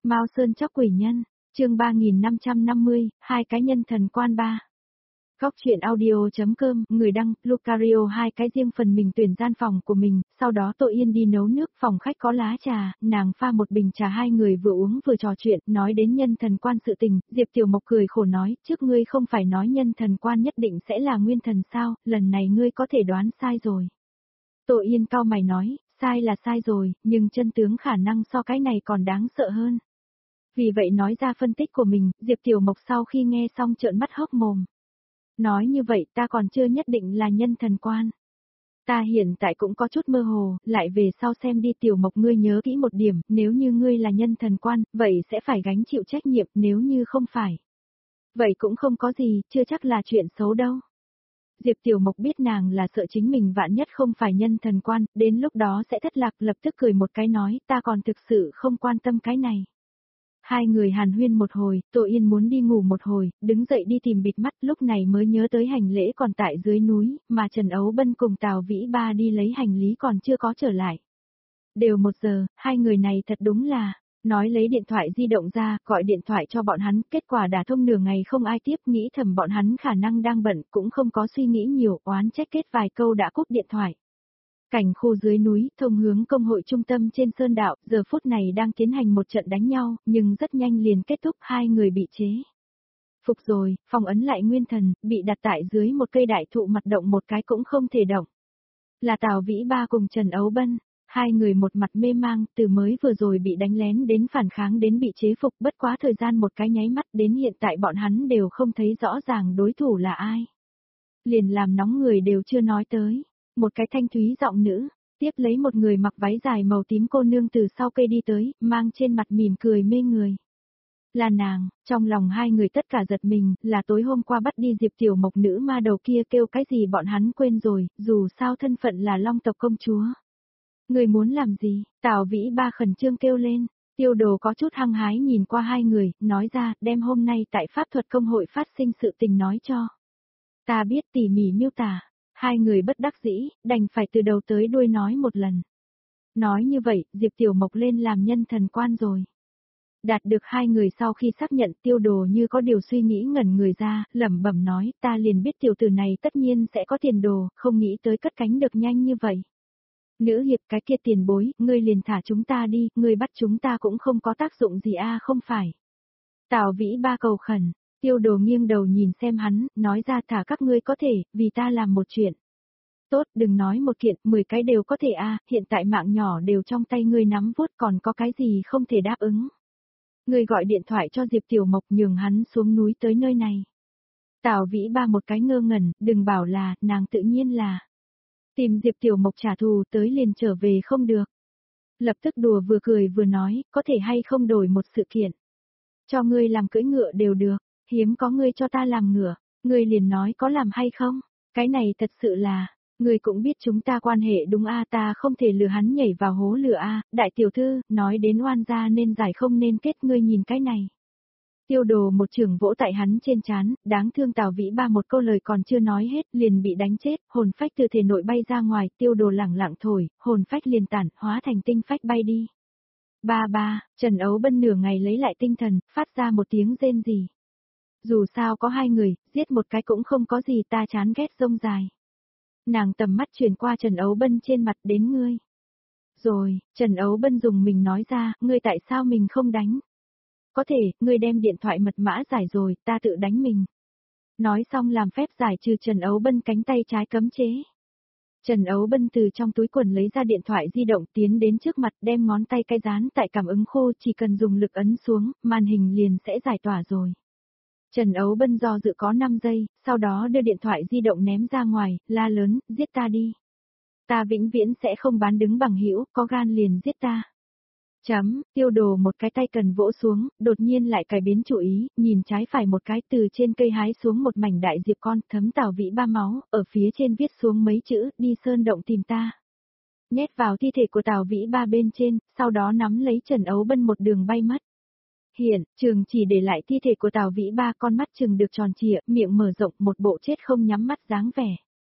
Mao Sơn Chóc Quỷ Nhân, chương 3550, hai cái nhân thần quan ba. Góc chuyện audio.com, người đăng, Lucario hai cái riêng phần mình tuyển gian phòng của mình, sau đó Tô Yên đi nấu nước, phòng khách có lá trà, nàng pha một bình trà, hai người vừa uống vừa trò chuyện, nói đến nhân thần quan sự tình, Diệp Tiểu Mộc cười khổ nói, trước ngươi không phải nói nhân thần quan nhất định sẽ là nguyên thần sao, lần này ngươi có thể đoán sai rồi. Tô Yên cau mày nói, sai là sai rồi, nhưng chân tướng khả năng so cái này còn đáng sợ hơn. Vì vậy nói ra phân tích của mình, Diệp Tiểu Mộc sau khi nghe xong trợn mắt hốc mồm. Nói như vậy ta còn chưa nhất định là nhân thần quan. Ta hiện tại cũng có chút mơ hồ, lại về sau xem đi. Tiểu Mộc, ngươi nhớ kỹ một điểm, nếu như ngươi là nhân thần quan, vậy sẽ phải gánh chịu trách nhiệm, nếu như không phải. Vậy cũng không có gì, chưa chắc là chuyện xấu đâu. Diệp Tiểu Mộc biết nàng là sợ chính mình vạn nhất không phải nhân thần quan, đến lúc đó sẽ thất lạc, lập tức cười một cái nói, ta còn thực sự không quan tâm cái này. Hai người hàn huyên một hồi, Tô Yên muốn đi ngủ một hồi, đứng dậy đi tìm bịt mắt, lúc này mới nhớ tới hành lễ còn tại dưới núi, mà Trần Ấu Bân cùng Tào Vĩ Ba đi lấy hành lý còn chưa có trở lại. Đều 1 giờ, hai người này thật đúng là, nói lấy điện thoại di động ra, gọi điện thoại cho bọn hắn, kết quả đả thông nửa ngày không ai tiếp, nghĩ thầm bọn hắn khả năng đang bận, cũng không có suy nghĩ nhiều, oán trách kết vài câu đã cúp điện thoại. Cảnh khu dưới núi, thông hướng công hội trung tâm trên sơn đạo, giờ phút này đang tiến hành một trận đánh nhau, nhưng rất nhanh liền kết thúc, hai người bị chế. Phục rồi, phong ấn lại nguyên thần, bị đặt tại dưới một cây đại thụ mặt động một cái cũng không thể động. Là Tào Vĩ Ba cùng Trần Ấu Bân, hai người một mặt mê mang, từ mới vừa rồi bị đánh lén đến phản kháng đến bị chế phục, bất quá thời gian một cái nháy mắt, đến hiện tại bọn hắn đều không thấy rõ ràng đối thủ là ai. Liền làm nóng người đều chưa nói tới. Một cái thanh thúy giọng nữ, tiếp lấy một người mặc váy dài màu tím cô nương từ sau cây đi tới, mang trên mặt mỉm cười mê người. Là nàng, trong lòng hai người tất cả giật mình, là tối hôm qua bắt đi Diệp Tiểu Mộc nữ ma đầu kia, kêu cái gì bọn hắn quên rồi, dù sao thân phận là Long tộc công chúa. Người muốn làm gì? Tào Vĩ Ba khẩn trương kêu lên. Tiêu Đồ có chút hăng hái nhìn qua hai người, nói ra, đem hôm nay tại pháp thuật công hội phát sinh sự tình nói cho. Ta biết, tỉ mỉ miêu tả. Hai người bất đắc dĩ, đành phải từ đầu tới đuôi nói một lần. Nói như vậy, Diệp Tiểu Mộc lên làm nhân thần quan rồi. Đạt được hai người sau khi xác nhận, Tiêu Đồ như có điều suy nghĩ ngẩn người ra, lẩm bẩm nói, ta liền biết tiểu tử này tất nhiên sẽ có tiền đồ, không nghĩ tới cất cánh được nhanh như vậy. Nữ hiệp, cái kia tiền bối, ngươi liền thả chúng ta đi, ngươi bắt chúng ta cũng không có tác dụng gì a, không phải. Tào Vĩ Ba cầu khẩn. Tiêu Đồ nghiêng đầu nhìn xem hắn, nói ra, thả các ngươi có thể, vì ta làm một chuyện. Tốt, đừng nói một kiện, 10 cái đều có thể a, hiện tại mạng nhỏ đều trong tay ngươi nắm vuốt, còn có cái gì không thể đáp ứng. Ngươi gọi điện thoại cho Diệp Tiểu Mộc nhường hắn xuống núi tới nơi này. Tào Vĩ Ba một cái ngơ ngẩn, đừng bảo là, nàng tự nhiên là. Tìm Diệp Tiểu Mộc trả thù, tới liền trở về không được. Lập tức đùa vừa cười vừa nói, có thể hay không đổi một sự kiện. Cho ngươi làm cưỡi ngựa đều được. Hiếm có ngươi cho ta làm ngựa, ngươi liền nói có làm hay không, cái này thật sự là, ngươi cũng biết chúng ta quan hệ đúng a, ta không thể lừa hắn nhảy vào hố lửa a, đại tiểu thư, nói đến oan gia nên giải không nên kết, ngươi nhìn cái này. Tiêu Đồ một chưởng vỗ tại hắn trên trán, đáng thương. Tào Vĩ Ba một câu lời còn chưa nói hết, liền bị đánh chết, hồn phách từ thể nội bay ra ngoài, Tiêu Đồ lẳng lặng thổi, hồn phách liền tản, hóa thành tinh phách bay đi. Ba, Trần Ấu Bân nửa ngày lấy lại tinh thần, phát ra một tiếng rên rỉ. Dù sao có hai người, giết một cái cũng không có gì, ta chán ghét rông dài. Nàng tầm mắt chuyển qua Trần Ấu Bân, trên mặt, đến ngươi. Rồi, Trần Ấu Bân dùng mình nói ra, ngươi tại sao mình không đánh? Có thể, ngươi đem điện thoại mật mã giải rồi, ta tự đánh mình. Nói xong làm phép giải trừ Trần Ấu Bân cánh tay trái cấm chế. Trần Ấu Bân từ trong túi quần lấy ra điện thoại di động, tiến đến trước mặt, đem ngón tay cái dán tại cảm ứng khô, chỉ cần dùng lực ấn xuống, màn hình liền sẽ giải tỏa rồi. Trần Ấu Bân do dự có 5 giây, sau đó đưa điện thoại di động ném ra ngoài, la lớn, giết ta đi. Ta vĩnh viễn sẽ không bán đứng bằng hữu, có gan liền giết ta. Tiêu Đồ một cái tay cần vỗ xuống, đột nhiên lại cải biến chủ ý, nhìn trái phải một cái, từ trên cây hái xuống một mảnh đại diệp con, thấm Tào Vĩ Ba máu, ở phía trên viết xuống mấy chữ, đi sơn động tìm ta. Nhét vào thi thể của Tào Vĩ Ba bên trên, sau đó nắm lấy Trần Ấu Bân một đường bay mất. Hiện trường chỉ để lại thi thể của Tào Vĩ Ba, con mắt trừng được tròn trịa, miệng mở rộng, một bộ chết không nhắm mắt dáng vẻ.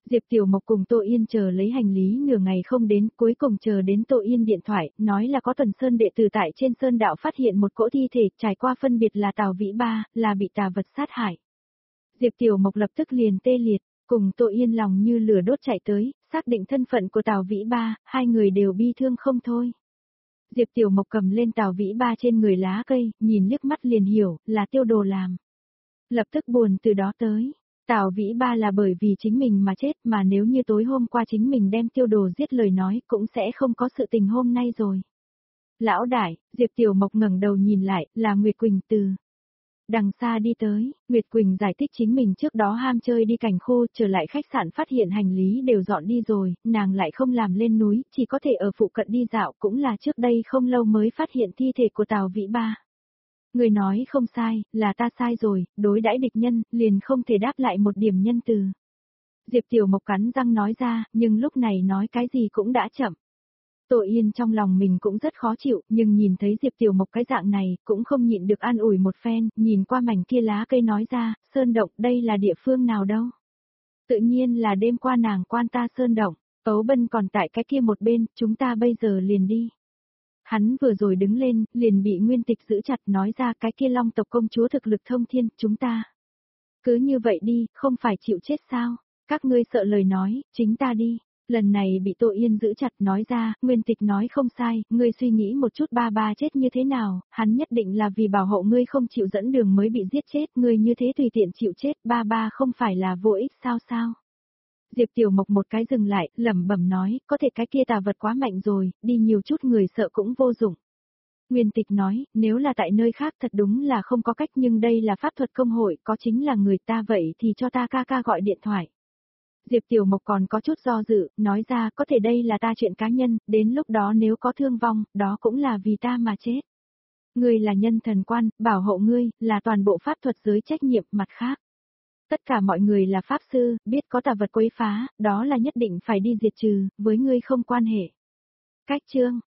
Diệp Tiểu Mộc cùng Tô Yên chờ lấy hành lý nửa ngày không đến, cuối cùng chờ đến Tô Yên điện thoại, nói là có Tuần Sơn đệ tử tại trên sơn đạo phát hiện một cỗ thi thể, trải qua phân biệt là Tào Vĩ Ba, là bị tà vật sát hại. Diệp Tiểu Mộc lập tức liền tê liệt, cùng Tô Yên lòng như lửa đốt chạy tới, xác định thân phận của Tào Vĩ Ba, hai người đều bi thương không thôi. Diệp Tiểu Mộc cầm lên Tào Vĩ Ba trên người lá cây, nhìn liếc mắt liền hiểu, là Tiêu Đồ làm. Lập tức buồn từ đó tới. Tào Vĩ Ba là bởi vì chính mình mà chết, mà nếu như tối hôm qua chính mình đem Tiêu Đồ giết lời nói cũng sẽ không có sự tình hôm nay rồi. Lão đại, Diệp Tiểu Mộc ngẩng đầu nhìn lại, là Nguyệt Quỳnh từ đằng xa đi tới. Nguyệt Quỳnh giải thích chính mình trước đó ham chơi đi cảnh khô, trở lại khách sạn phát hiện hành lý đều dọn đi rồi, nàng lại không làm lên núi, chỉ có thể ở phụ cận đi dạo, cũng là trước đây không lâu mới phát hiện thi thể của Tào Vĩ Ba. Người nói không sai, là ta sai rồi, đối đãi địch nhân, liền không thể đáp lại một điểm nhân từ. Diệp Tiểu Mộc cắn răng nói ra, nhưng lúc này nói cái gì cũng đã chậm. Tô Yên trong lòng mình cũng rất khó chịu, nhưng nhìn thấy Diệp Tiểu Mộc cái dạng này, cũng không nhịn được an ủi một phen, nhìn qua mảnh kia lá cây nói ra, Sơn Động, đây là địa phương nào đâu. Tự nhiên là đêm qua nàng quan ta Sơn Động, Ấu Bân còn tại cái kia một bên, chúng ta bây giờ liền đi. Hắn vừa rồi đứng lên, liền bị Nguyên Tịch giữ chặt nói ra cái kia Long tộc công chúa thực lực thông thiên, chúng ta. Cứ như vậy đi, không phải chịu chết sao, các ngươi sợ lời nói, chính ta đi. Lần này bị Tô Yên giữ chặt nói ra, Nguyên Tịch nói không sai, ngươi suy nghĩ một chút ba ba chết như thế nào, hắn nhất định là vì bảo hộ ngươi không chịu dẫn đường mới bị giết chết, ngươi như thế tùy tiện chịu chết, ba ba không phải là vô ích sao sao. Diệp Tiểu Mộc một cái dừng lại, lẩm bẩm nói, có thể cái kia tà vật quá mạnh rồi, đi nhiều chút người sợ cũng vô dụng. Nguyên Tịch nói, nếu là tại nơi khác thật đúng là không có cách, nhưng đây là pháp thuật công hội, có chính là người ta, vậy thì cho ta ca ca gọi điện thoại. Diệp Tiểu Mộc còn có chút do dự, nói ra có thể đây là ta chuyện cá nhân, đến lúc đó nếu có thương vong, đó cũng là vì ta mà chết. Ngươi là nhân thần quan, bảo hộ ngươi, là toàn bộ pháp thuật giới trách nhiệm, mặt khác. Tất cả mọi người là pháp sư, biết có tà vật quấy phá, đó là nhất định phải đi diệt trừ, với ngươi không quan hệ. Cách chương